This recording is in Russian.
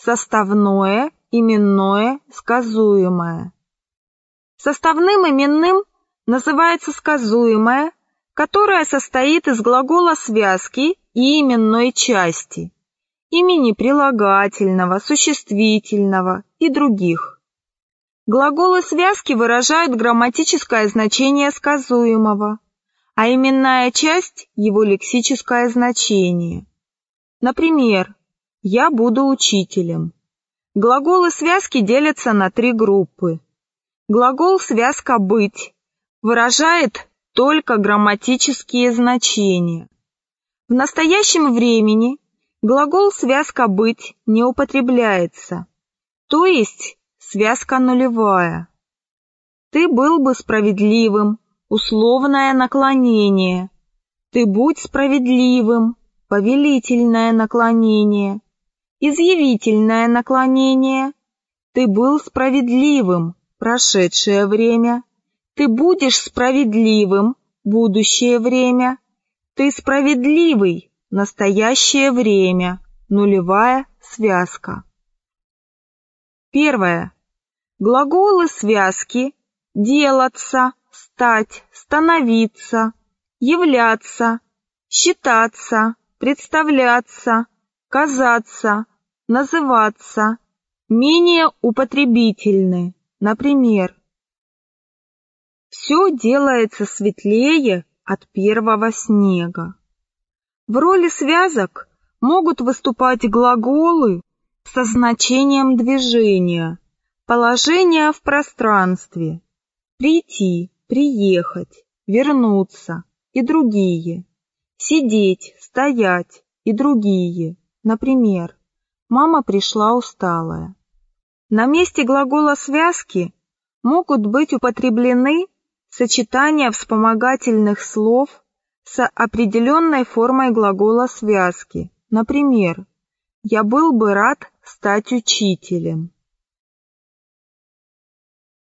составное, именное, сказуемое. Составным именным называется сказуемое, которое состоит из глагола связки и именной части, имени прилагательного, существительного и других. Глаголы связки выражают грамматическое значение сказуемого, а именная часть – его лексическое значение. Например, «Я буду учителем». Глаголы связки делятся на 3 группы. Глагол связка «быть» выражает только грамматические значения. В настоящем времени глагол связка «быть» не употребляется, то есть связка нулевая. Ты был бы справедливым, условное наклонение. Ты будь справедливым, повелительное наклонение. Изъявительное наклонение. Ты был справедливым, прошедшее время. Ты будешь справедливым, будущее время. Ты справедливый, настоящее время, нулевая связка. Первое. Глаголы связки делаться, стать, становиться, являться, считаться, представляться, казаться, называться менее употребительны. Например, все делается светлее от первого снега. В роли связок могут выступать глаголы со значением движения, положения в пространстве, прийти, приехать, вернуться и другие, сидеть, стоять и другие. Например, мама пришла усталая. На месте глагола связки могут быть употреблены сочетания вспомогательных слов с определенной формой глагола связки. Например, «Я был бы рад стать учителем».